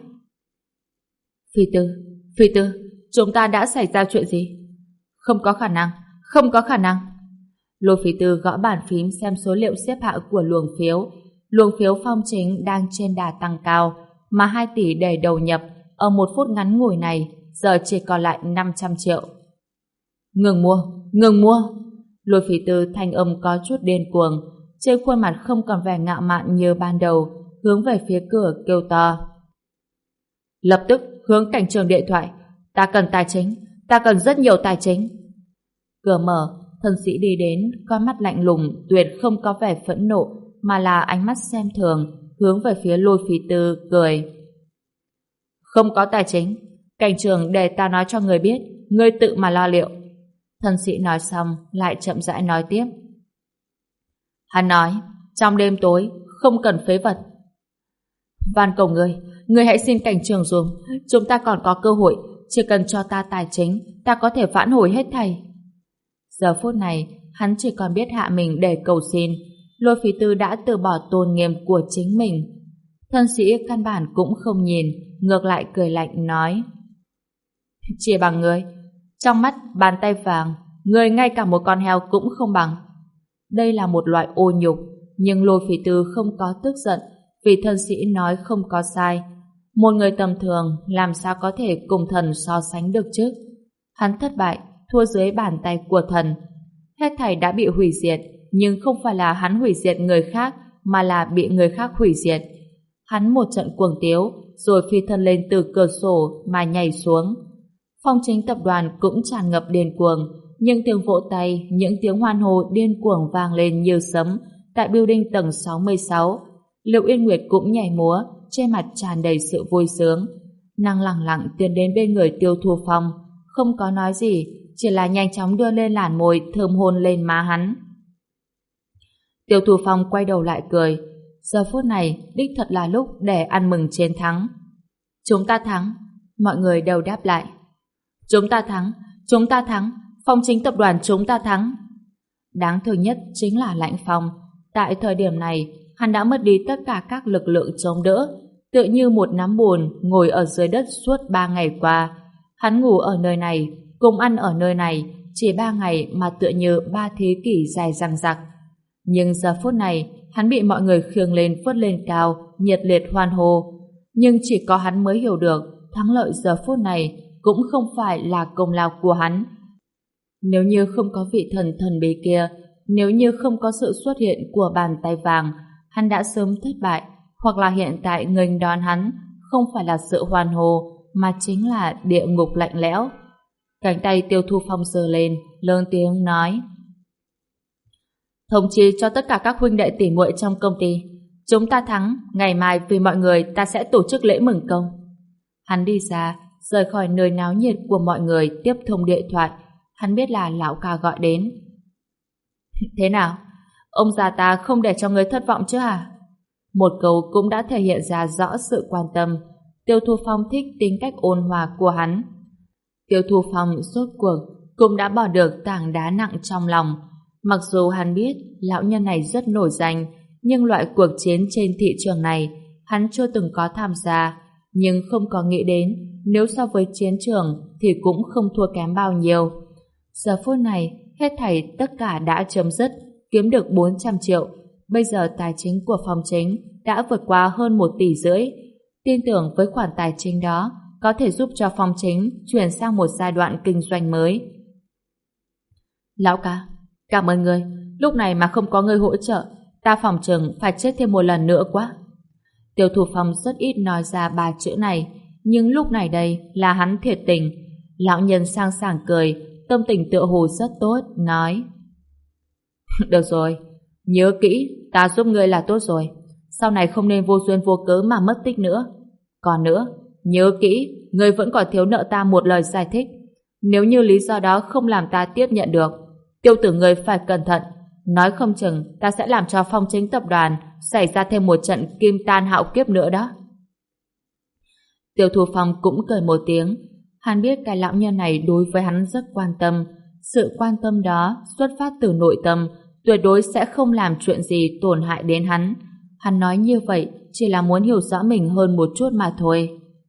Phi Tư, chúng ta đã xảy ra chuyện gì? Không có khả năng, không có khả năng. Lôi Phi Tư gõ bàn phím xem số liệu xếp hạng của luồng phiếu. Luồng phiếu Phong Chính đang trên đà tăng cao, mà 2 tỷ để đầu nhập ở một phút ngắn ngủi này giờ chỉ còn lại 500 triệu. Ngừng mua, ngừng mua. Lôi Phi Tư thanh âm có chút điên cuồng, trên khuôn mặt không còn vẻ ngạo mạn như ban đầu, hướng về phía cửa kêu to. Lập tức hướng cảnh trường điện thoại, ta cần tài chính, ta cần rất nhiều tài chính. Cửa mở, thân sĩ đi đến, con mắt lạnh lùng, tuyệt không có vẻ phẫn nộ, mà là ánh mắt xem thường, hướng về phía Lôi Phi Tư, cười. Không có tài chính, cảnh trường để ta nói cho người biết, ngươi tự mà lo liệu. Thân sĩ nói xong, lại chậm rãi nói tiếp. Hắn nói, trong đêm tối, không cần phế vật. Van cầu ngươi hãy xin cảnh trường dùm, chúng ta còn có cơ hội, chỉ cần cho ta tài chính, ta có thể vãn hồi hết thảy. Giờ phút này, hắn chỉ còn biết hạ mình để cầu xin. Lôi Phi Tư đã từ bỏ tôn nghiêm của chính mình. Thân sĩ căn bản cũng không nhìn, ngược lại cười lạnh nói. Chỉ bằng ngươi, trong mắt bàn tay vàng, ngươi ngay cả một con heo cũng không bằng. Đây là một loại ô nhục, nhưng Lôi Phi Tư không có tức giận, vì thân sĩ nói không có sai. Một người tầm thường làm sao có thể cùng thần so sánh được chứ? Hắn thất bại, thua dưới bàn tay của thần. Hết thảy đã bị hủy diệt, nhưng không phải là hắn hủy diệt người khác, mà là bị người khác hủy diệt. Hắn một trận cuồng tiếu, rồi phi thân lên từ cửa sổ mà nhảy xuống. Phong Chính tập đoàn cũng tràn ngập điên cuồng, nhưng tiếng vỗ tay, những tiếng hoan hô điên cuồng vang lên như sấm tại building tầng 66. Liệu Yên Nguyệt cũng nhảy múa, trên mặt tràn đầy sự vui sướng. Nàng lẳng lặng tiến đến bên người Tiêu Thu Phong, không có nói gì, chỉ là nhanh chóng đưa lên làn môi thơm hôn lên má hắn. Tiêu Thu Phong quay đầu lại cười. Giờ phút này đích thật là lúc để ăn mừng chiến thắng. Chúng ta thắng. Mọi người đều đáp lại. Chúng ta thắng, chúng ta thắng, Phong Chính tập đoàn chúng ta thắng. Đáng thương nhất chính là Lãnh Phong. Tại thời điểm này, hắn đã mất đi tất cả các lực lượng chống đỡ, tựa như một nắm bùn ngồi ở dưới đất suốt 3 ngày qua. Hắn ngủ ở nơi này, cùng ăn ở nơi này, chỉ 3 ngày mà tựa như 3 thế kỷ dài dằng dặc. Nhưng giờ phút này, hắn bị mọi người khiêng lên vớt lên cao, nhiệt liệt hoan hô. Nhưng chỉ có hắn mới hiểu được, thắng lợi giờ phút này cũng không phải là công lao của hắn. Nếu như không có vị thần thần bí kia, nếu như không có sự xuất hiện của bàn tay vàng, hắn đã sớm thất bại, hoặc là hiện tại nghênh đón hắn không phải là sự hoan hô, mà chính là địa ngục lạnh lẽo. Cánh tay Tiêu Thu Phong giơ lên, lớn tiếng nói. Thông chi cho tất cả các huynh đệ tỷ muội trong công ty, chúng ta thắng, ngày mai vì mọi người ta sẽ tổ chức lễ mừng công. Hắn đi ra, rời khỏi nơi náo nhiệt của mọi người, tiếp thông điện thoại. Hắn biết là lão ca gọi đến. Thế nào? Ông già ta không để cho người thất vọng chứ hả? Một câu cũng đã thể hiện ra rõ sự quan tâm. Tiêu Thu Phong thích tính cách ôn hòa của hắn. Tiêu Thu Phong rốt cuộc cũng đã bỏ được tảng đá nặng trong lòng. Mặc dù hắn biết lão nhân này rất nổi danh, nhưng loại cuộc chiến trên thị trường này hắn chưa từng có tham gia, nhưng không có nghĩ đến nếu so với chiến trường thì cũng không thua kém bao nhiêu. Giờ phút này, hết thảy tất cả đã chấm dứt, kiếm được 400 triệu. Bây giờ tài chính của Phong Chính đã vượt qua hơn 1,5 tỷ. Tin tưởng với khoản tài chính đó có thể giúp cho Phong Chính chuyển sang một giai đoạn kinh doanh mới. Lão ca, cảm ơn ngươi. Lúc này mà không có ngươi hỗ trợ, ta phòng chừng phải chết thêm một lần nữa quá. Tiêu Thu Phong rất ít nói ra 3 chữ này, nhưng lúc này đây là hắn thiệt tình. Lão nhân sang sảng cười, tâm tình tựa hồ rất tốt, nói. Được rồi, nhớ kỹ, ta giúp ngươi là tốt rồi. Sau này không nên vô duyên vô cớ mà mất tích nữa. Còn nữa, nhớ kỹ, ngươi vẫn còn thiếu nợ ta một lời giải thích. Nếu như lý do đó không làm ta tiếp nhận được, Tiêu tử ngươi phải cẩn thận, nói không chừng ta sẽ làm cho Phong Chính tập đoàn xảy ra thêm một trận kim tan hạo kiếp nữa đó. Tiêu Thu Phong cũng cười một tiếng. Hắn biết cái lão nhân này đối với hắn rất quan tâm. Sự quan tâm đó xuất phát từ nội tâm, tuyệt đối sẽ không làm chuyện gì tổn hại đến hắn. Hắn nói như vậy chỉ là muốn hiểu rõ mình hơn một chút mà thôi.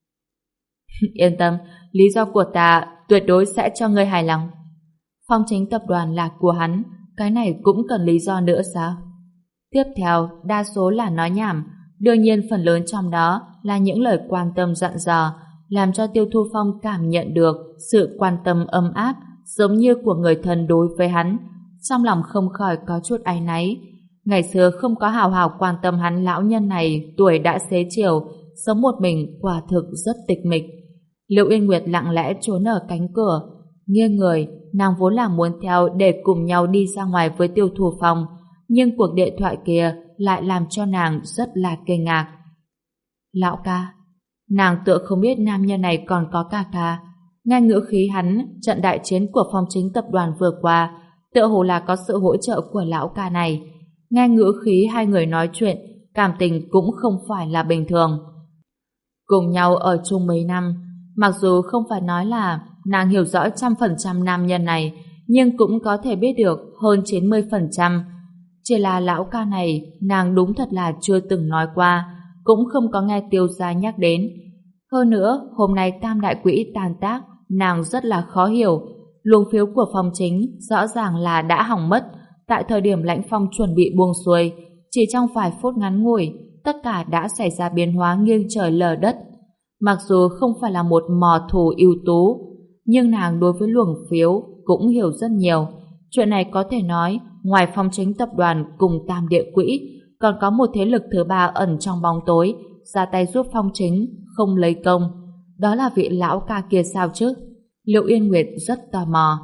Yên tâm, lý do của ta tuyệt đối sẽ cho ngươi hài lòng. Phong Chính tập đoàn là của hắn, cái này cũng cần lý do nữa sao? Tiếp theo, đa số là nói nhảm, đương nhiên phần lớn trong đó là những lời quan tâm dặn dò, làm cho Tiêu Thu Phong cảm nhận được sự quan tâm ấm áp, giống như của người thân đối với hắn. Trong lòng không khỏi có chút áy náy. Ngày xưa không có hào hào quan tâm hắn, lão nhân này tuổi đã xế chiều, sống một mình quả thực rất tịch mịch. Liệu Yên Nguyệt lặng lẽ trốn ở cánh cửa, nghiêng người, nàng vốn là muốn theo để cùng nhau đi ra ngoài với Tiêu Thu Phong, nhưng cuộc điện thoại kia lại làm cho nàng rất là kinh ngạc. Lão ca, nàng tựa không biết nam nhân này còn có ca ca. Nghe ngữ khí hắn, trận đại chiến của Phong Chính tập đoàn vừa qua, tựa hồ là có sự hỗ trợ của lão ca này. Nghe ngữ khí hai người nói chuyện, cảm tình cũng không phải là bình thường. Cùng nhau ở chung mấy năm, mặc dù không phải nói là nàng hiểu rõ 100% nam nhân này, nhưng cũng có thể biết được hơn 90%. Chỉ là lão ca này, nàng đúng thật là chưa từng nói qua, cũng không có nghe Tiêu gia nhắc đến. Hơn nữa, hôm nay tam đại quỹ tan tác, nàng rất là khó hiểu. Luồng phiếu của Phong Chính rõ ràng là đã hỏng mất. Tại thời điểm Lãnh Phong chuẩn bị buông xuôi, chỉ trong vài phút ngắn ngủi, tất cả đã xảy ra biến hóa nghiêng trời lở đất. Mặc dù không phải là một mò thủ ưu tú, nhưng nàng đối với luồng phiếu cũng hiểu rất nhiều. Chuyện này có thể nói, ngoài Phong Chính tập đoàn cùng tam địa quỹ, còn có một thế lực thứ ba ẩn trong bóng tối, ra tay giúp Phong Chính không lấy công. Đó là vị lão ca kia sao chứ? Liệu Yên Nguyệt rất tò mò.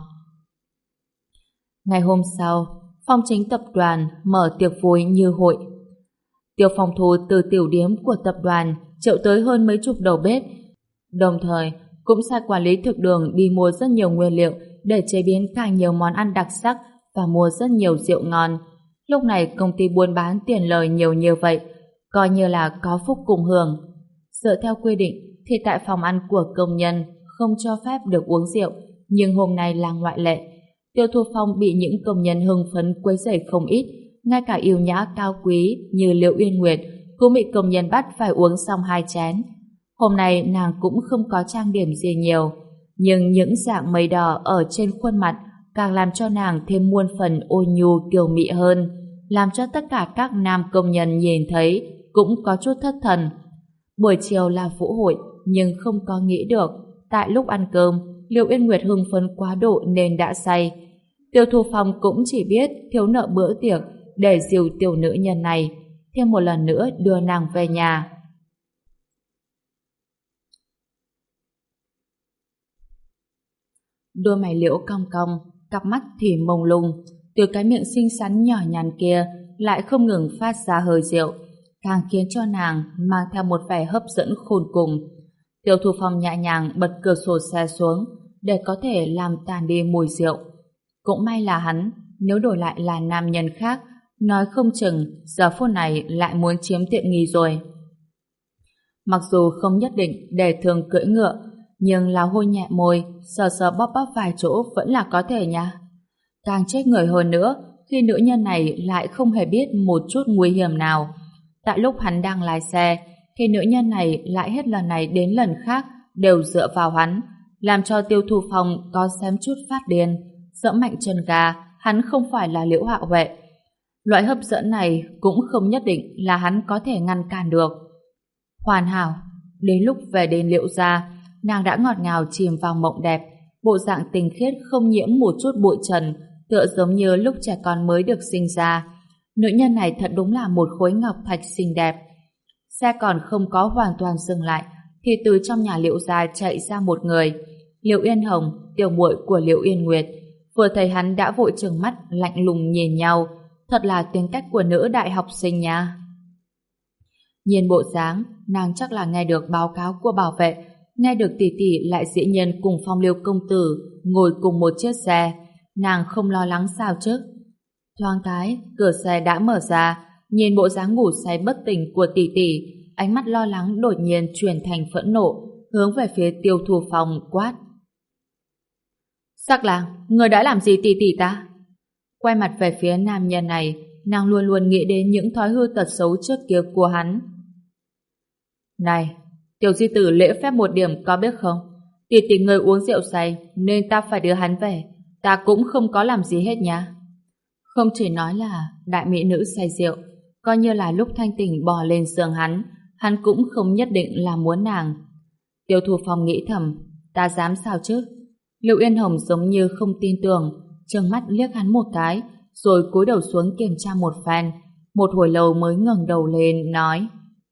Ngày hôm sau, Phong Chính tập đoàn mở tiệc vui như hội. Tiêu Phong Thu từ tiểu điếm của tập đoàn triệu tới hơn mấy chục đầu bếp, đồng thời cũng sai quản lý thực đường đi mua rất nhiều nguyên liệu để chế biến càng nhiều món ăn đặc sắc và mua rất nhiều rượu ngon. Lúc này công ty buôn bán tiền lời nhiều như vậy, coi như là có phúc cùng hưởng. Dựa theo quy định thì tại phòng ăn của công nhân không cho phép được uống rượu, nhưng hôm nay là ngoại lệ. Tiêu Thu Phong bị những công nhân hưng phấn quấy rầy không ít, ngay cả yêu nhã cao quý như Liễu Uyên Nguyệt cũng bị công nhân bắt phải uống xong 2 chén. Hôm nay nàng cũng không có trang điểm gì nhiều, nhưng những dạng mây đỏ ở trên khuôn mặt càng làm cho nàng thêm muôn phần ôn nhu kiều mị hơn, làm cho tất cả các nam công nhân nhìn thấy cũng có chút thất thần. Buổi chiều là vũ hội, nhưng không có nghĩ được tại lúc ăn cơm Liễu Uyên Nguyệt hưng phấn quá độ nên đã say. Tiêu Thu Phong cũng chỉ biết thiếu nợ bữa tiệc để dìu tiểu nữ nhân này, thêm một lần nữa đưa nàng về nhà. Đôi mày Liễu cong cong, cặp mắt thì mông lung, từ cái miệng xinh xắn nhỏ nhắn kia lại không ngừng phát ra hơi rượu, càng khiến cho nàng mang theo một vẻ hấp dẫn khôn cùng. Tiêu Thu Phong nhẹ nhàng bật cửa sổ xe xuống để có thể làm tàn đi mùi rượu. Cũng may là hắn, nếu đổi lại là nam nhân khác, nói không chừng giờ phút này lại muốn chiếm tiện nghi rồi. Mặc dù không nhất định để thường cưỡi ngựa, nhưng là hôn nhẹ môi, sờ sờ bóp bóp vài chỗ vẫn là có thể nha. Càng chết người hơn nữa khi nữ nhân này lại không hề biết một chút nguy hiểm nào. Tại lúc hắn đang lái xe thì nữ nhân này lại hết lần này đến lần khác đều dựa vào hắn, làm cho Tiêu Thu Phong có xém chút phát điên. Dẫm mạnh chân ga, hắn không phải là Liễu Hạo Huệ. Loại hấp dẫn này cũng không nhất định là hắn có thể ngăn cản được. Hoàn hảo, đến lúc về đến Liễu gia, nàng đã ngọt ngào chìm vào mộng đẹp, bộ dạng tình khiết không nhiễm một chút bụi trần, tựa giống như lúc trẻ con mới được sinh ra. Nữ nhân này thật đúng là một khối ngọc thạch xinh đẹp. Xe còn không có hoàn toàn dừng lại, thì từ trong nhà Liễu gia chạy ra một người, Liễu Yên Hồng, tiểu muội của Liễu Yên Nguyệt. Vừa thấy hắn đã vội trừng mắt lạnh lùng nhìn nhau, thật là tính cách của nữ đại học sinh nha. Nhìn bộ dáng, nàng chắc là nghe được báo cáo của bảo vệ, nghe được tỷ tỷ lại dĩ nhiên cùng Phong Liêu công tử ngồi cùng một chiếc xe, nàng không lo lắng sao chứ? Thoáng cái, cửa xe đã mở ra, nhìn bộ dáng ngủ say bất tỉnh của tỷ tỷ, ánh mắt lo lắng đột nhiên chuyển thành phẫn nộ, hướng về phía Tiêu Thu Phong quát. Sắc Lang, người đã làm gì tỷ tỷ ta? Quay mặt về phía nam nhân này, nàng luôn luôn nghĩ đến những thói hư tật xấu trước kia của hắn. Này, tiểu di tử lễ phép một điểm có biết không? Tỷ tỷ người uống rượu say nên ta phải đưa hắn về, ta cũng không có làm gì hết nha. Không chỉ nói là đại mỹ nữ say rượu, coi như là lúc thanh tỉnh bò lên giường hắn cũng không nhất định là muốn nàng. Tiêu Thu Phong nghĩ thầm, ta dám sao chứ? Liệu Yên Hồng giống như không tin tưởng, trừng mắt liếc hắn một cái, rồi cúi đầu xuống kiểm tra một phen, một hồi lâu mới ngẩng đầu lên nói: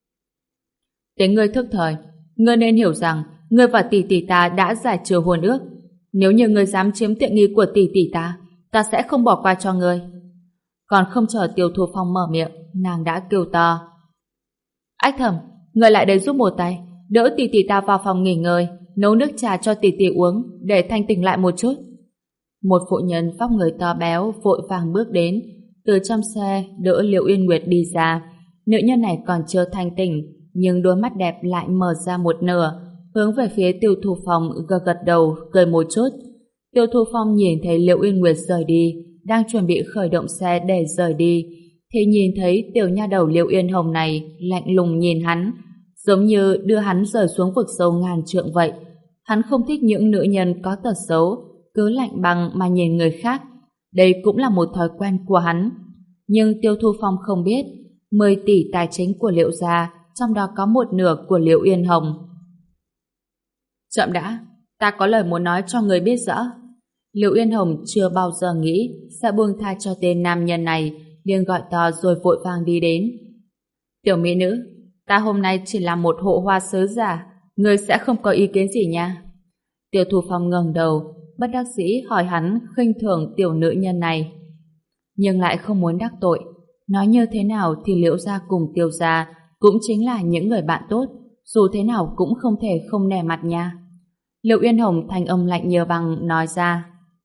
Tính ngươi thức thời, ngươi nên hiểu rằng ngươi và tỷ tỷ ta đã giải trừ hôn ước. Nếu như ngươi dám chiếm tiện nghi của tỷ tỷ ta sẽ không bỏ qua cho ngươi. Còn không chờ Tiêu Thu Phong mở miệng, nàng đã kêu to: Ách Thẩm, ngươi lại đây giúp một tay, đỡ tỷ tỷ ta vào phòng nghỉ ngơi, nấu nước trà cho tỷ tỷ uống để thanh tỉnh lại một chút. Một phụ nhân vóc người to béo vội vàng bước đến, từ trong xe đỡ Liệu Yên Nguyệt đi ra. Nữ nhân này còn chưa thanh tỉnh, nhưng đôi mắt đẹp lại mở ra một nửa, hướng về phía Tiêu Thu Phong gật gật đầu, cười một chút. Tiêu Thu Phong nhìn thấy Liệu Yên Nguyệt rời đi, đang chuẩn bị khởi động xe để rời đi, thì nhìn thấy tiểu nha đầu Liệu Yên Hồng này lạnh lùng nhìn hắn, giống như đưa hắn rời xuống vực sâu ngàn trượng vậy. Hắn không thích những nữ nhân có tật xấu, cứ lạnh băng mà nhìn người khác. Đây cũng là một thói quen của hắn. Nhưng Tiêu Thu Phong không biết, 10 tỷ tài chính của Liệu gia, trong đó có một nửa của Liệu Yên Hồng. Chậm đã, ta có lời muốn nói cho người biết rõ. Liệu Yên Hồng chưa bao giờ nghĩ sẽ buông tha cho tên nam nhân này, liền gọi to rồi vội vàng đi đến. Tiểu mỹ nữ, ta hôm nay chỉ là một hộ hoa sứ giả, người sẽ không có ý kiến gì nha. Tiêu Thu Phong ngẩng đầu, bất đắc dĩ hỏi hắn khinh thường tiểu nữ nhân này, nhưng lại không muốn đắc tội. Nói như thế nào thì Liễu gia cùng Tiêu gia cũng chính là những người bạn tốt, dù thế nào cũng không thể không nể mặt nha. Liệu Yên Hồng thanh âm lạnh như băng nói ra: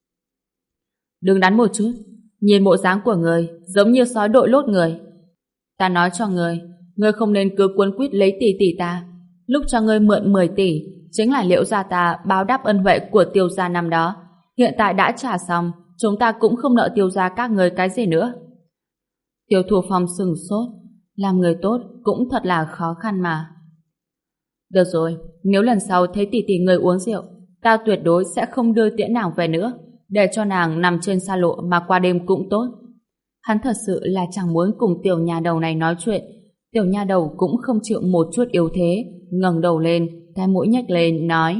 Đừng đắn một chút, nhìn bộ dáng của người giống như sói đội lốt người. Ta nói cho người không nên cứ cuốn quýt lấy tỷ tỷ ta. Lúc cho ngươi mượn 10 tỷ chính là Liễu gia ta báo đáp ân huệ của Tiêu gia năm đó. Hiện tại đã trả xong, chúng ta cũng không nợ Tiêu gia các người cái gì nữa. Tiêu Thu Phong sừng sốt, làm người tốt cũng thật là khó khăn mà. Được rồi, nếu lần sau thấy tỷ tỷ người uống rượu, ta tuyệt đối sẽ không đưa tiễn nàng về nữa, để cho nàng nằm trên xa lộ mà qua đêm cũng tốt. Hắn thật sự là chẳng muốn cùng tiểu nhà đầu này nói chuyện. Tiểu nha đầu cũng không chịu một chút yếu thế, ngẩng đầu lên, cái mũi nhếch lên, nói: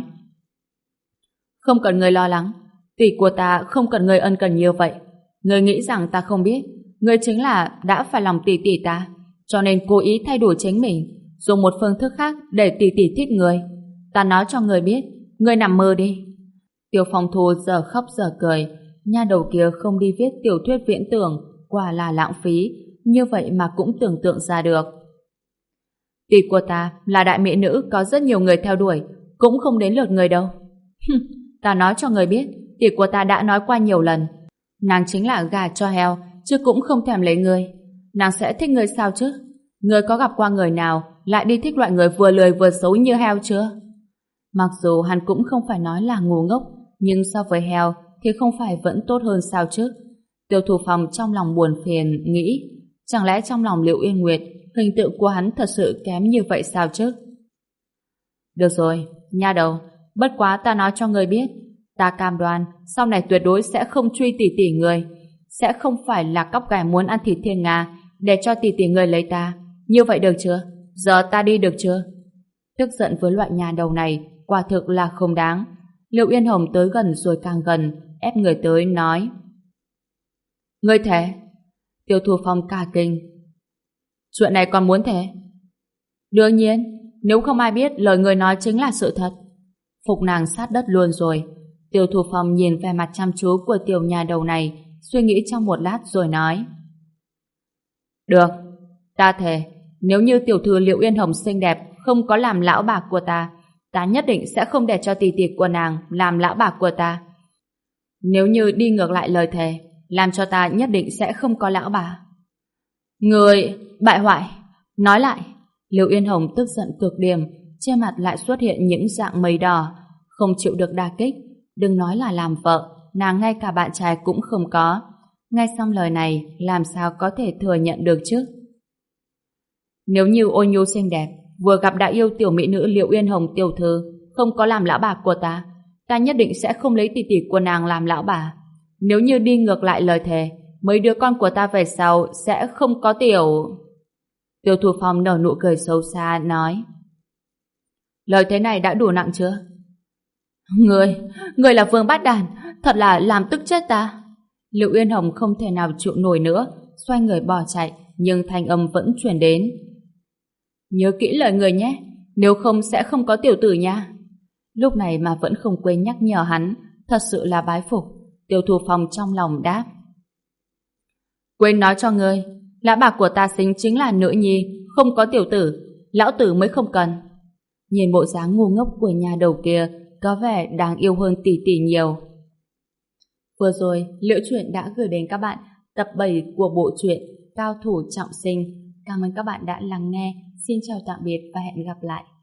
Không cần người lo lắng, tỷ của ta không cần người ân cần như vậy. Người nghĩ rằng ta không biết, người chính là đã phải lòng tỷ tỷ ta, cho nên cố ý thay đổi chính mình, dùng một phương thức khác để tỷ tỷ thích người. Ta nói cho người biết, người nằm mơ đi. Tiêu Phong Thu giờ khóc giờ cười, nha đầu kia không đi viết tiểu thuyết viễn tưởng, quả là lãng phí, như vậy mà cũng tưởng tượng ra được. Tỷ của ta là đại mỹ nữ có rất nhiều người theo đuổi, cũng không đến lượt người đâu. Ta nói cho người biết, tỷ của ta đã nói qua nhiều lần, nàng chính là gà cho heo, chứ cũng không thèm lấy người. Nàng sẽ thích người sao chứ? Người có gặp qua người nào lại đi thích loại người vừa lười vừa xấu như heo chưa? Mặc dù hắn cũng không phải nói là ngu ngốc, nhưng so với heo thì không phải vẫn tốt hơn sao chứ? Tiêu Thu Phong trong lòng buồn phiền nghĩ, chẳng lẽ trong lòng Liệu Yên Nguyệt hình tượng của hắn thật sự kém như vậy sao chứ? Được rồi, nha đầu, bất quá ta nói cho người biết, ta cam đoan sau này tuyệt đối sẽ không truy tỷ tỷ người, sẽ không phải là cóc ghẻ muốn ăn thịt thiên nga để cho tỷ tỷ người lấy ta. Như vậy được chưa? Giờ ta đi được chưa? Tức giận với loại nhà đầu này quả thực là không đáng. Liệu Yên Hồng tới gần rồi càng gần, ép người tới nói: Ngươi thề? Tiêu Thu Phong cả kinh. Chuyện này còn muốn thề? Đương nhiên, nếu không ai biết lời người nói chính là sự thật. Phục nàng sát đất luôn rồi. Tiêu Thu Phong nhìn vẻ mặt chăm chú của tiểu nhà đầu này, suy nghĩ trong một lát rồi nói: Được, ta thề, Nếu như tiểu thư Liệu Yên Hồng xinh đẹp không có làm lão bà của ta, ta nhất định sẽ không để cho tỷ tỷ của nàng làm lão bà của ta. Nếu như đi ngược lại lời thề, làm cho ta nhất định sẽ không có lão bà. Người bại hoại. Nói lại. Liệu Yên Hồng tức giận cực điểm, trên mặt lại xuất hiện những dạng mây đỏ, không chịu được đả kích. Đừng nói là làm vợ, nàng ngay cả bạn trai cũng không có. Nghe xong lời này, làm sao có thể thừa nhận được chứ? Nếu như Ôn Nhu xinh đẹp vừa gặp đã yêu tiểu mỹ nữ Liệu Yên Hồng tiểu thư không có làm lão bà của ta, ta nhất định sẽ không lấy tỷ tỷ của nàng làm lão bà. Nếu như đi ngược lại lời thề, mấy đứa con của ta về sau sẽ không có tiểu... Tiêu Thu Phong nở nụ cười xấu xa nói: lời thế này đã đủ nặng chưa? Người là vương bát đàn, thật là làm tức chết ta. Liệu Yên Hồng không thể nào chịu nổi nữa, xoay người bỏ chạy, nhưng thanh âm vẫn truyền đến: nhớ kỹ lời người nhé, nếu không sẽ không có tiểu tử nha. Lúc này mà vẫn không quên nhắc nhở hắn, thật sự là bái phục. Tiêu Thu Phong trong lòng đáp: quên nói cho ngươi, lão bà của ta xính chính là nữ nhi, không có tiểu tử, lão tử mới không cần. Nhìn bộ dáng ngu ngốc của nhà đầu kia, có vẻ đáng yêu hơn tỷ tỷ nhiều. Vừa rồi, Liễu Chuyện đã gửi đến các bạn tập 7 của bộ truyện Cao thủ trọng sinh. Cảm ơn các bạn đã lắng nghe. Xin chào tạm biệt và hẹn gặp lại.